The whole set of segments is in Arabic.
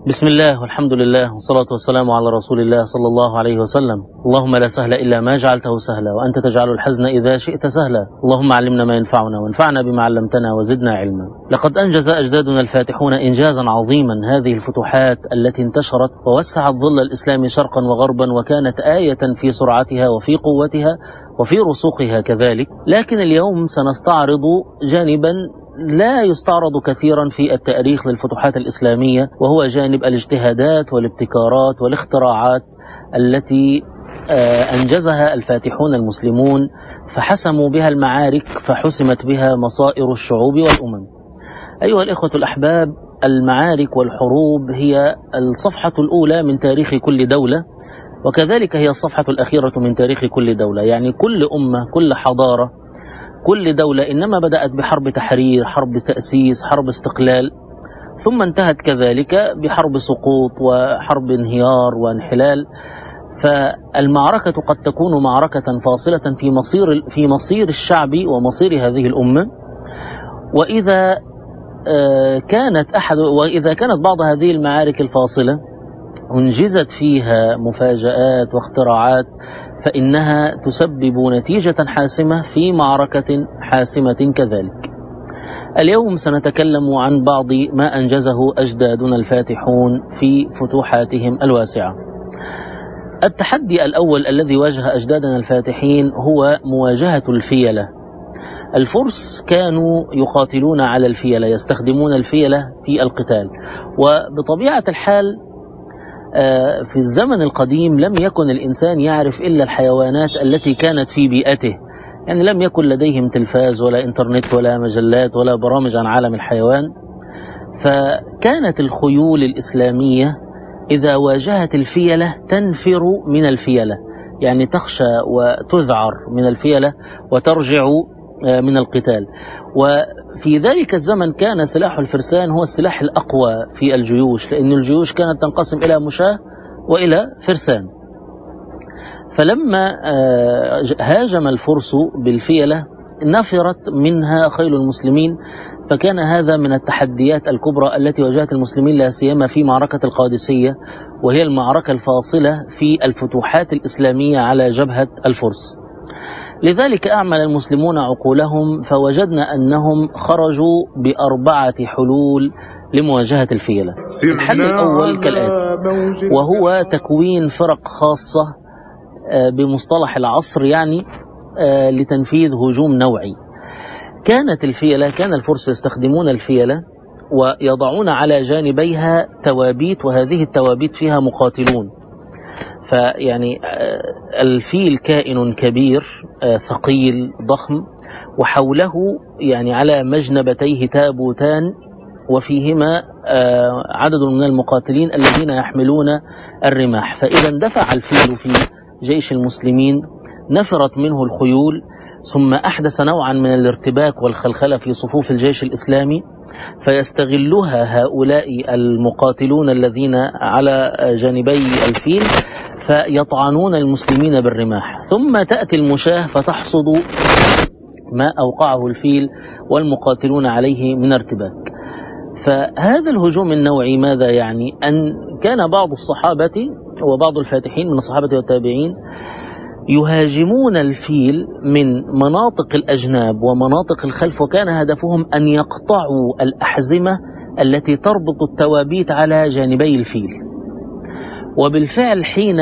بسم الله والحمد لله والصلاة والسلام على رسول الله صلى الله عليه وسلم. اللهم لا سهل إلا ما جعلته سهلا، وأنت تجعل الحزن إذا شئت سهلا. اللهم علمنا ما ينفعنا وانفعنا بما علمتنا وزدنا علما. لقد أنجز أجدادنا الفاتحون إنجازا عظيما هذه الفتوحات التي انتشرت ووسعت ظل الإسلام شرقا وغربا، وكانت آية في سرعتها وفي قوتها وفي رسوخها كذلك. لكن اليوم سنستعرض جانبا لا يستعرض كثيرا في التاريخ للفتوحات الإسلامية، وهو جانب الاجتهادات والابتكارات والاختراعات التي أنجزها الفاتحون المسلمون، فحسموا بها المعارك، فحسمت بها مصائر الشعوب والأمم. أيها الإخوة الأحباب، المعارك والحروب هي الصفحة الأولى من تاريخ كل دولة، وكذلك هي الصفحة الأخيرة من تاريخ كل دولة. يعني كل أمة، كل حضارة، كل دولة إنما بدأت بحرب تحرير، حرب تأسيس، حرب استقلال، ثم انتهت كذلك بحرب سقوط وحرب انهيار وانحلال. فالمعركة قد تكون معركة فاصلة في مصير الشعب ومصير هذه الأمة. وإذا كانت بعض هذه المعارك الفاصلة أنجزت فيها مفاجآت واختراعات، فإنها تسبب نتيجة حاسمة في معركة حاسمة كذلك. اليوم سنتكلم عن بعض ما أنجزه أجدادنا الفاتحون في فتوحاتهم الواسعة. التحدي الأول الذي واجه أجدادنا الفاتحين هو مواجهة الفيلة. الفرس كانوا يقاتلون على الفيلة، يستخدمون الفيلة في القتال، وبطبيعة الحال في الزمن القديم لم يكن الإنسان يعرف إلا الحيوانات التي كانت في بيئته. يعني لم يكن لديهم تلفاز ولا إنترنت ولا مجلات ولا برامج عن عالم الحيوان. فكانت الخيول الإسلامية إذا واجهت الفيلة تنفر من الفيلة، يعني تخشى وتذعر من الفيلة وترجع من القتال. وفي ذلك الزمن كان سلاح الفرسان هو السلاح الأقوى في الجيوش، لأن الجيوش كانت تنقسم إلى مشاة وإلى فرسان. فلما هاجم الفرس بالفيلة نفرت منها خيل المسلمين، فكان هذا من التحديات الكبرى التي واجهت المسلمين، لا سيما في معركة القادسية، وهي المعركة الفاصلة في الفتوحات الإسلامية على جبهة الفرس. لذلك أعمل المسلمون عقولهم، فوجدنا أنهم خرجوا ب4 حلول لمواجهة الفيلة. الحل الأول كالآتي، وهو تكوين فرق خاصة بمصطلح العصر، يعني لتنفيذ هجوم نوعي. كان الفرس يستخدمون الفيلة ويضعون على جانبيها توابيت، وهذه التوابيت فيها مقاتلون. فيعني الفيل كائن كبير ثقيل ضخم، وحوله يعني على مجنبتيه تابوتان، وفيهما عدد من المقاتلين الذين يحملون الرماح. فإذا اندفع الفيل في جيش المسلمين نفرت منه الخيول، ثم أحدث نوعا من الارتباك والخلخلة في صفوف الجيش الإسلامي، فيستغلها هؤلاء المقاتلون الذين على جانبي الفيل فيطعنون المسلمين بالرماح. ثم تأتي المشاة فتحصد ما أوقعه الفيل والمقاتلون عليه من ارتباك. فهذا الهجوم النوعي ماذا يعني؟ أن كان بعض الصحابة وبعض الفاتحين من الصحابة والتابعين يهاجمون الفيل من مناطق الأجناب ومناطق الخلف، وكان هدفهم أن يقطعوا الأحزمة التي تربط التوابيت على جانبي الفيل. وبالفعل حين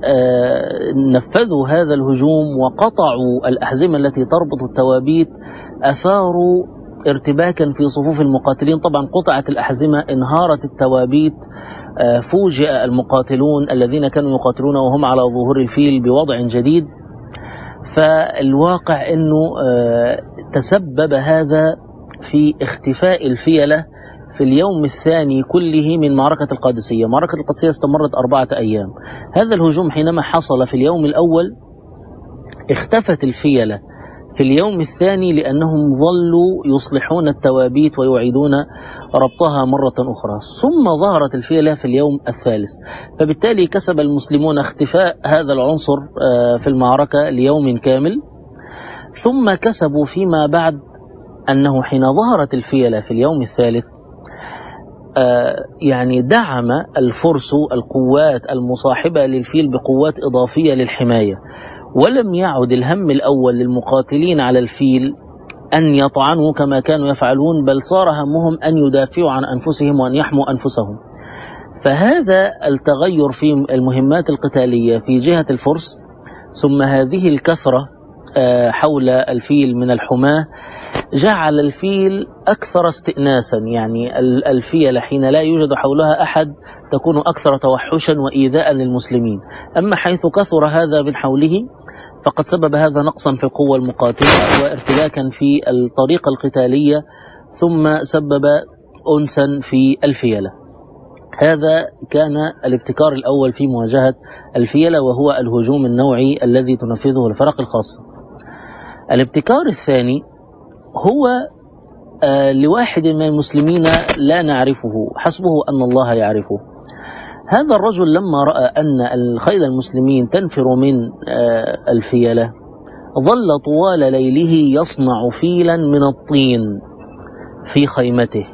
نفذوا هذا الهجوم وقطعوا الأحزمة التي تربط التوابيت أثاروا ارتباكا في صفوف المقاتلين. طبعا قطعت الأحزمة، انهارت التوابيت، فوجئ المقاتلون الذين كانوا يقاتلون وهم على ظهور الفيل بوضع جديد. فالواقع أنه تسبب هذا في اختفاء الفيلة في اليوم الثاني كله من معركة القادسية. معركة القادسية استمرت 4 أيام. هذا الهجوم حينما حصل في اليوم الأول اختفت الفيلة في اليوم الثاني، لأنهم ظلوا يصلحون التوابيت ويعيدون ربطها مرة أخرى، ثم ظهرت الفيلة في اليوم الثالث. فبالتالي كسب المسلمون اختفاء هذا العنصر في المعركة ليوم كامل. ثم كسبوا فيما بعد أنه حين ظهرت الفيلة في اليوم الثالث يعني دعم الفرس القوات المصاحبة للفيل بقوات إضافية للحماية، ولم يعد الهم الأول للمقاتلين على الفيل أن يطعنوا كما كانوا يفعلون، بل صار همهم أن يدافعوا عن أنفسهم وأن يحموا أنفسهم. فهذا التغير في المهمات القتالية في جهة الفرس، ثم هذه الكثرة حول الفيل من الحماة، جعل الفيل أكثر استئناسا. يعني الفيلة حين لا يوجد حولها أحد تكون أكثر توحشا وإيذاء للمسلمين، أما حيث كثر هذا من حوله فقد سبب هذا نقصا في القوة المقاتلة وارتباكا في الطريقة القتالية، ثم سبب أنسا في الفيلة. هذا كان الابتكار الأول في مواجهة الفيلة، وهو الهجوم النوعي الذي تنفذه الفرق الخاصة. الابتكار الثاني هو لواحد من المسلمين لا نعرفه، حسبه أن الله يعرفه. هذا الرجل لما رأى أن الخيل المسلمين تنفر من الفيلة، ظل طوال ليله يصنع فيلا من الطين في خيمته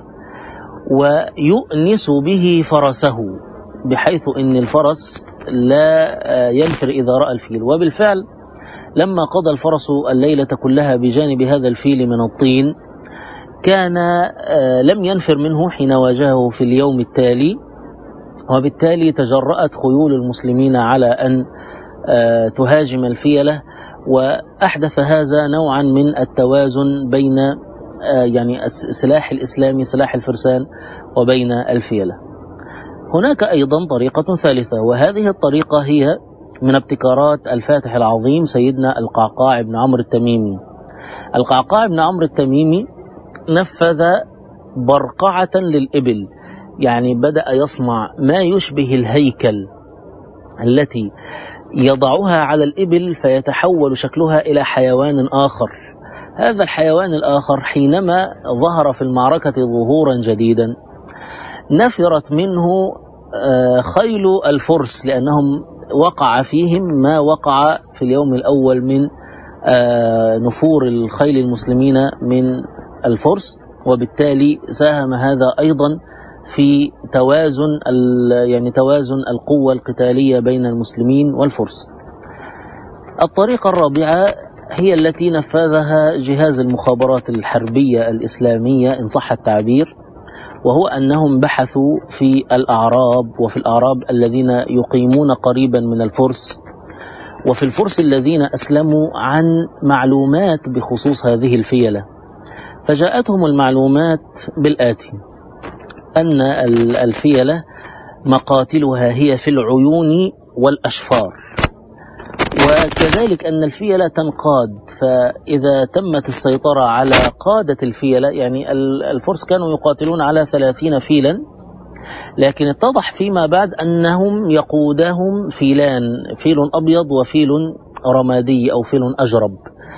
ويؤنس به فرسه، بحيث أن الفرس لا ينفر إذا رأى الفيل. وبالفعل لما قضى الفرس الليلة كلها بجانب هذا الفيل من الطين، كان لم ينفر منه حين واجهه في اليوم التالي، وبالتالي تجرأت خيول المسلمين على أن تهاجم الفيلة، وأحدث هذا نوعا من التوازن بين يعني السلاح الإسلامي سلاح الفرسان وبين الفيلة. هناك أيضا طريقة ثالثة، وهذه الطريقة هي من ابتكارات الفاتح العظيم سيدنا القعقاع بن عمرو التميمي. القعقاع بن عمرو التميمي نفذ برقعة للإبل، يعني بدأ يصنع ما يشبه الهيكل التي يضعها على الإبل فيتحول شكلها إلى حيوان آخر. هذا الحيوان الآخر حينما ظهر في المعركة ظهورا جديدا، نفرت منه خيل الفرس، لأنهم وقع فيهم ما وقع في اليوم الأول من نفور الخيل المسلمين من الفرس، وبالتالي ساهم هذا أيضا في توازن القوة القتالية بين المسلمين والفرس. الطريقة الرابعة هي التي نفذها جهاز المخابرات الحربية الإسلامية إن صح التعبير، وهو أنهم بحثوا في الأعراب، وفي الأعراب الذين يقيمون قريبا من الفرس، وفي الفرس الذين أسلموا، عن معلومات بخصوص هذه الفيلة. فجاءتهم المعلومات بالآتي: أن الفيلة مقاتلها هي في العيون والأشفار، وكذلك أن الفيلة تنقاد، فإذا تمت السيطرة على قادة الفيلة، يعني الفرس كانوا يقاتلون على 30 فيلا، لكن اتضح فيما بعد أنهم يقودهم فيلان، فيل أبيض وفيل رمادي أو فيل أجرب.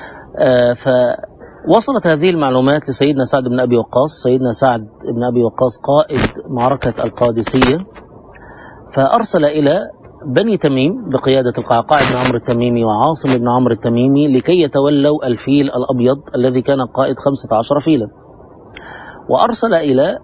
فوصلت هذه المعلومات لسيدنا سعد بن أبي وقاص. سيدنا سعد بن أبي وقاص قائد معركة القادسية، فأرسل إلى بني تميم بقيادة القعقاع بن عمرو التميمي وعاصم بن عمرو التميمي لكي يتولوا الفيل الأبيض الذي كان قائد 15 فيلا، وأرسل إلى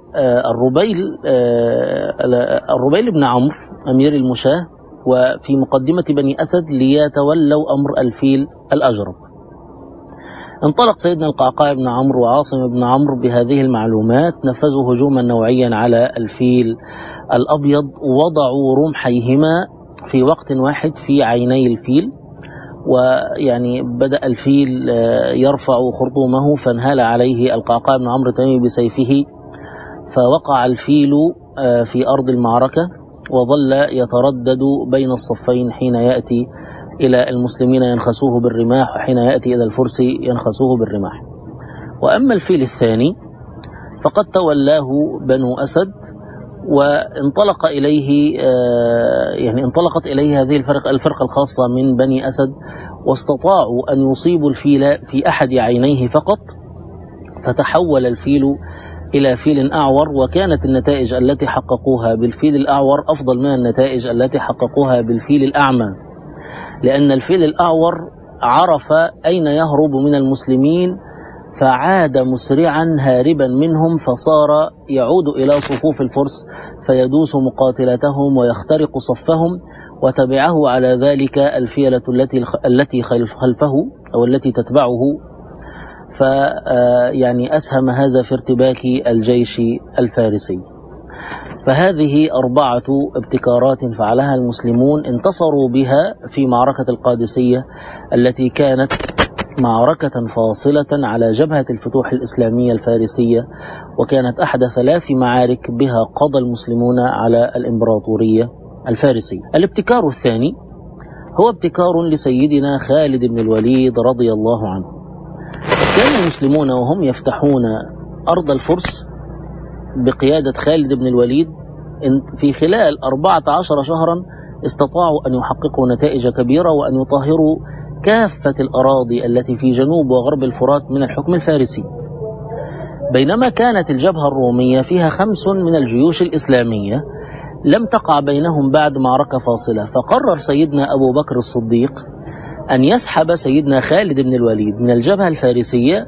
الربيل بن عمرو أمير المشاة وفي مقدمة بني أسد ليتولوا أمر الفيل الأجرب. انطلق سيدنا القعقاع بن عمرو وعاصم بن عمرو بهذه المعلومات، نفذوا هجوما نوعيا على الفيل الأبيض، وضعوا رمحيهما في وقت واحد في عيني الفيل، ويعني بدأ الفيل يرفع خرطومه، فانهال عليه القعقاع بن عمرو التميمي بسيفه، فوقع الفيل في أرض المعركة، وظل يتردد بين الصفين، حين يأتي إلى المسلمين ينخسوه بالرماح، وحين يأتي إلى الفرس ينخسوه بالرماح. وأما الفيل الثاني فقد تولاه بنو أسد، وانطلق إليه انطلقت إليه هذه الفرقة الخاصة من بني أسد، واستطاعوا أن يصيبوا الفيل في أحد عينيه فقط، فتحول الفيل إلى فيل أعور، وكانت النتائج التي حققوها بالفيل الأعور أفضل من النتائج التي حققوها بالفيل الأعمى، لأن الفيل الأعور عرف أين يهرب من المسلمين فعاد مسرعا هاربا منهم، فصار يعود إلى صفوف الفرس فيدوس مقاتلتهم ويخترق صفهم، وتبعه على ذلك الفيلة التي خلفه أو التي تتبعه، فيعني أسهم هذا في ارتباك الجيش الفارسي. فهذه 4 ابتكارات فعلها المسلمون انتصروا بها في معركة القادسية، التي كانت معركة فاصلة على جبهة الفتوح الإسلامية الفارسية، وكانت أحد 3 معارك بها قضى المسلمون على الإمبراطورية الفارسية. الابتكار الثاني هو ابتكار لسيدنا خالد بن الوليد رضي الله عنه. كان المسلمون وهم يفتحون أرض الفرس بقيادة خالد بن الوليد في خلال 14 شهرا استطاعوا أن يحققوا نتائج كبيرة وأن يطهروا كافة الأراضي التي في جنوب وغرب الفرات من الحكم الفارسي، بينما كانت الجبهة الرومية فيها 5 من الجيوش الإسلامية لم تقع بينهم بعد معركة فاصلة. فقرر سيدنا أبو بكر الصديق أن يسحب سيدنا خالد بن الوليد من الجبهة الفارسية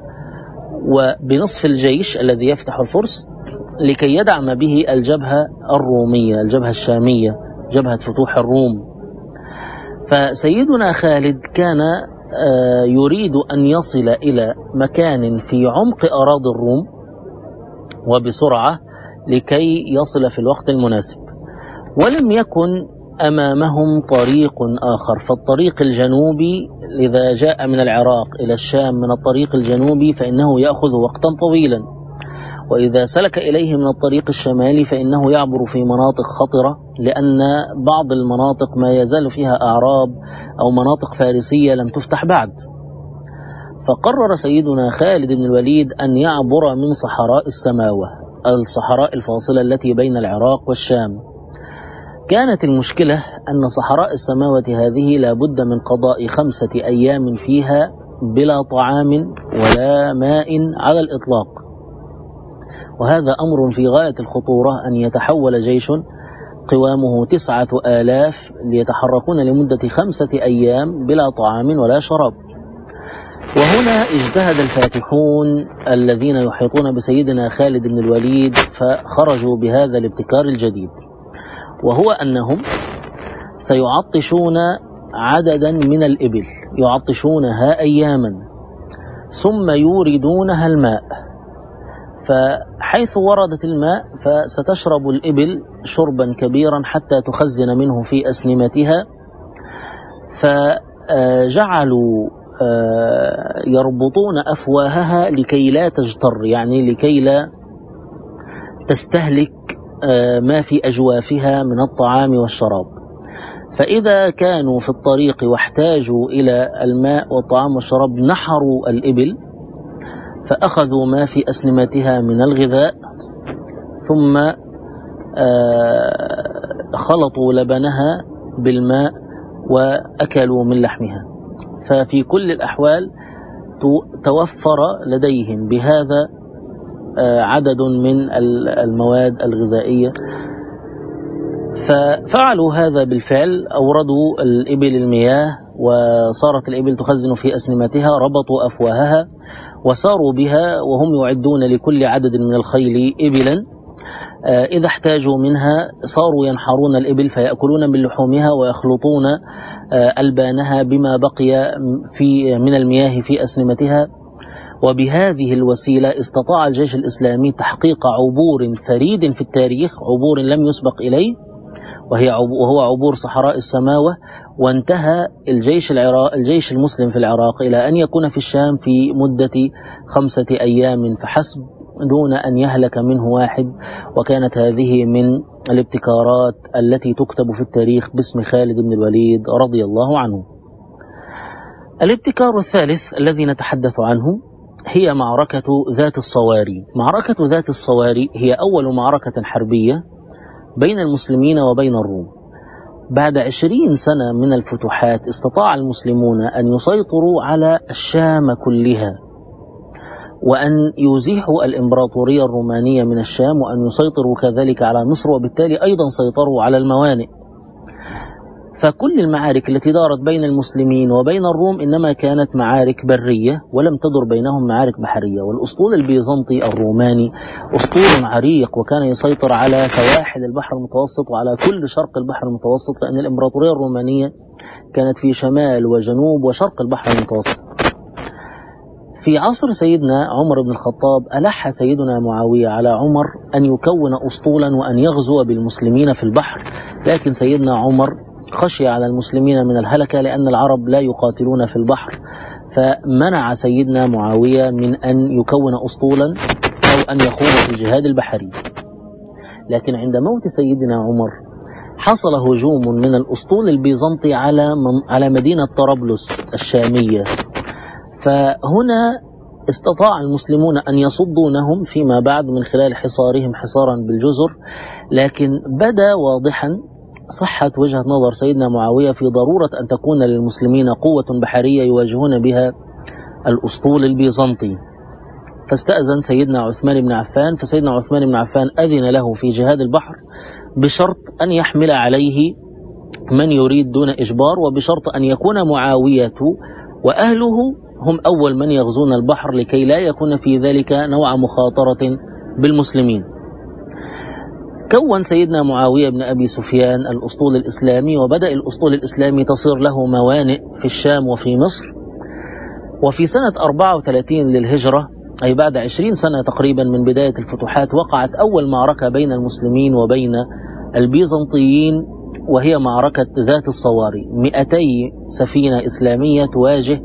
وبنصف الجيش الذي يفتح الفرس لكي يدعم به الجبهة الرومية، الجبهة الشامية، جبهة فتوح الروم. فسيدنا خالد كان يريد أن يصل إلى مكان في عمق أراضي الروم وبسرعة لكي يصل في الوقت المناسب، ولم يكن أمامهم طريق آخر. فالطريق الجنوبي إذا جاء من العراق إلى الشام من الطريق الجنوبي فإنه يأخذ وقتا طويلا، وإذا سلك إليه من الطريق الشمالي فإنه يعبر في مناطق خطرة، لأن بعض المناطق ما يزال فيها أعراب أو مناطق فارسية لم تفتح بعد. فقرر سيدنا خالد بن الوليد أن يعبر من صحراء السماوة، الصحراء الفاصلة التي بين العراق والشام. كانت المشكلة أن صحراء السماوة هذه لا بد من قضاء 5 أيام فيها بلا طعام ولا ماء على الإطلاق، وهذا أمر في غاية الخطورة أن يتحول جيش قوامه 9,000 ليتحركون لمدة 5 أيام بلا طعام ولا شراب. وهنا اجتهد الفاتحون الذين يحيطون بسيدنا خالد بن الوليد فخرجوا بهذا الابتكار الجديد، وهو أنهم سيعطشون عددا من الإبل، يعطشونها أياما ثم يوردونها الماء، فحيث وردت الماء فستشرب الإبل شربا كبيرا حتى تخزن منه في أسنمتها. فجعلوا يربطون أفواهها لكي لا تجتر، يعني لكي لا تستهلك ما في أجوافها من الطعام والشراب. فإذا كانوا في الطريق واحتاجوا إلى الماء والطعام والشراب نحروا الإبل فأخذوا ما في أسنمتها من الغذاء ثم خلطوا لبنها بالماء وأكلوا من لحمها. ففي كل الأحوال توفر لديهم بهذا عدد من المواد الغذائية. ففعلوا هذا بالفعل، أوردوا الإبل المياه وصارت الإبل تخزن في أسنمتها، ربطوا أفواهها وساروا بها وهم يعدون لكل عدد من الخيل إبلا. إذا احتاجوا منها صاروا ينحرون الإبل فيأكلون من لحومها ويخلطون ألبانها بما بقي من المياه في أسنمتها. وبهذه الوسيلة استطاع الجيش الإسلامي تحقيق عبور فريد في التاريخ، عبور لم يسبق إليه، وهو عبور صحراء السماوة. وانتهى الجيش المسلم في العراق إلى أن يكون في الشام في مدة 5 أيام فحسب دون أن يهلك منه واحد. وكانت هذه من الابتكارات التي تكتب في التاريخ باسم خالد بن الوليد رضي الله عنه. الابتكار الثالث الذي نتحدث عنه هي معركة ذات الصواري. معركة ذات الصواري هي أول معركة حربية بين المسلمين وبين الروم. بعد 20 سنة من الفتوحات استطاع المسلمون أن يسيطروا على الشام كلها، وأن يزيحوا الإمبراطورية الرومانية من الشام، وأن يسيطروا كذلك على مصر، وبالتالي أيضا سيطروا على الموانئ. فكل المعارك التي دارت بين المسلمين وبين الروم إنما كانت معارك برية ولم تدر بينهم معارك بحرية. والأسطول البيزنطي الروماني أسطول عريق، وكان يسيطر على سواحل البحر المتوسط وعلى كل شرق البحر المتوسط، لأن الإمبراطورية الرومانية كانت في شمال وجنوب وشرق البحر المتوسط. في عصر سيدنا عمر بن الخطاب ألح سيدنا معاوية على عمر أن يكون أسطولا وأن يغزو بالمسلمين في البحر، لكن سيدنا عمر خشي على المسلمين من الهلكة لأن العرب لا يقاتلون في البحر، فمنع سيدنا معاوية من أن يكون أسطولا أو أن يخوض في الجهاد البحري. لكن عند موت سيدنا عمر حصل هجوم من الأسطول البيزنطي على مدينة طرابلس الشامية، فهنا استطاع المسلمون أن يصدونهم فيما بعد من خلال حصارهم حصارا بالجزر، لكن بدا واضحا صحة وجهة نظر سيدنا معاوية في ضرورة أن تكون للمسلمين قوة بحرية يواجهون بها الأسطول البيزنطي. فاستأذن سيدنا عثمان بن عفان، فسيدنا عثمان بن عفان أذن له في جهاد البحر بشرط أن يحمل عليه من يريد دون إجبار، وبشرط أن يكون معاوية وأهله هم أول من يغزون البحر لكي لا يكون في ذلك نوع مخاطرة بالمسلمين. كون سيدنا معاوية بن أبي سفيان الأسطول الإسلامي، وبدأ الأسطول الإسلامي تصير له موانئ في الشام وفي مصر. وفي سنة 34 للهجرة، أي بعد 20 سنة تقريبا من بداية الفتوحات، وقعت أول معركة بين المسلمين وبين البيزنطيين، وهي معركة ذات الصواري. 200 سفينة إسلامية تواجه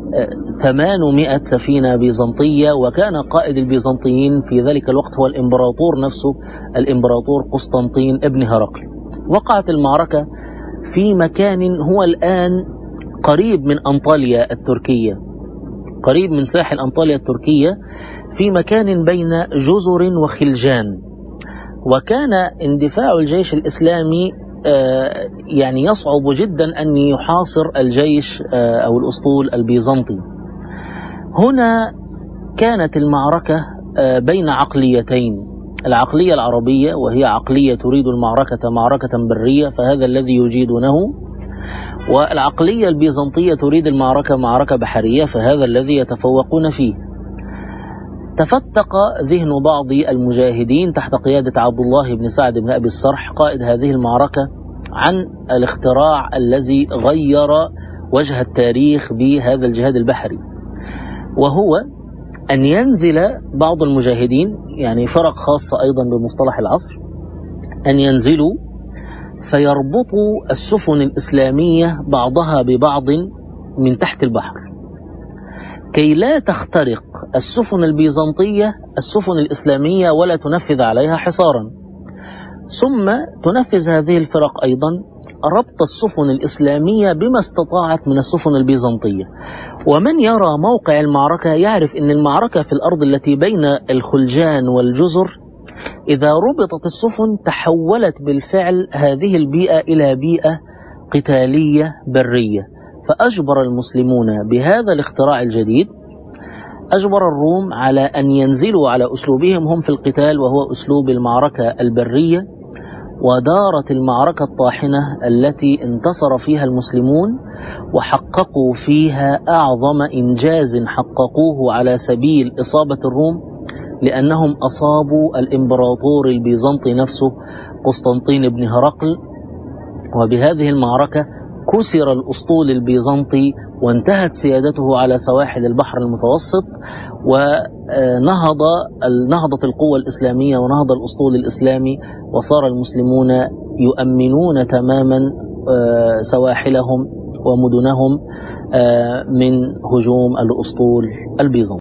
800 سفينة بيزنطية، وكان قائد البيزنطيين في ذلك الوقت هو الإمبراطور نفسه، الإمبراطور قسطنطين ابن هرقل. وقعت المعركة في مكان هو الآن قريب من أنطاليا التركية، قريب من ساحل أنطاليا التركية، في مكان بين جزر وخلجان. وكان اندفاع الجيش الإسلامي يعني يصعب جدا أن يحاصر الجيش أو الأسطول البيزنطي. هنا كانت المعركة بين عقليتين، العقلية العربية وهي عقلية تريد المعركة معركة برية فهذا الذي يجيدونه، والعقلية البيزنطية تريد المعركة معركة بحرية فهذا الذي يتفوقون فيه. تفتق ذهن بعض المجاهدين تحت قيادة عبد الله بن سعد بن أبي الصرح قائد هذه المعركة عن الاختراع الذي غير وجه التاريخ بهذا الجهاد البحري، وهو أن ينزل بعض المجاهدين، يعني فرق خاصة أيضا بمصطلح العصر، أن ينزلوا فيربطوا السفن الإسلامية بعضها ببعض من تحت البحر كي لا تخترق السفن البيزنطية السفن الإسلامية ولا تنفذ عليها حصارا. ثم تنفذ هذه الفرق أيضا ربط السفن الإسلامية بما استطاعت من السفن البيزنطية. ومن يرى موقع المعركة يعرف أن المعركة في الأرض التي بين الخلجان والجزر، إذا ربطت السفن تحولت بالفعل هذه البيئة إلى بيئة قتالية برية. فأجبر المسلمون بهذا الاختراع الجديد، أجبر الروم على أن ينزلوا على أسلوبهم هم في القتال، وهو أسلوب المعركة البرية. ودارت المعركة الطاحنة التي انتصر فيها المسلمون وحققوا فيها أعظم إنجاز حققوه على سبيل إصابة الروم، لأنهم أصابوا الإمبراطور البيزنطي نفسه قسطنطين بن هرقل. وبهذه المعركة كسر الأسطول البيزنطي وانتهت سيادته على سواحل البحر المتوسط، ونهضت القوة الإسلامية ونهض الأسطول الإسلامي، وصار المسلمون يؤمنون تماما سواحلهم ومدنهم من هجوم الأسطول البيزنطي.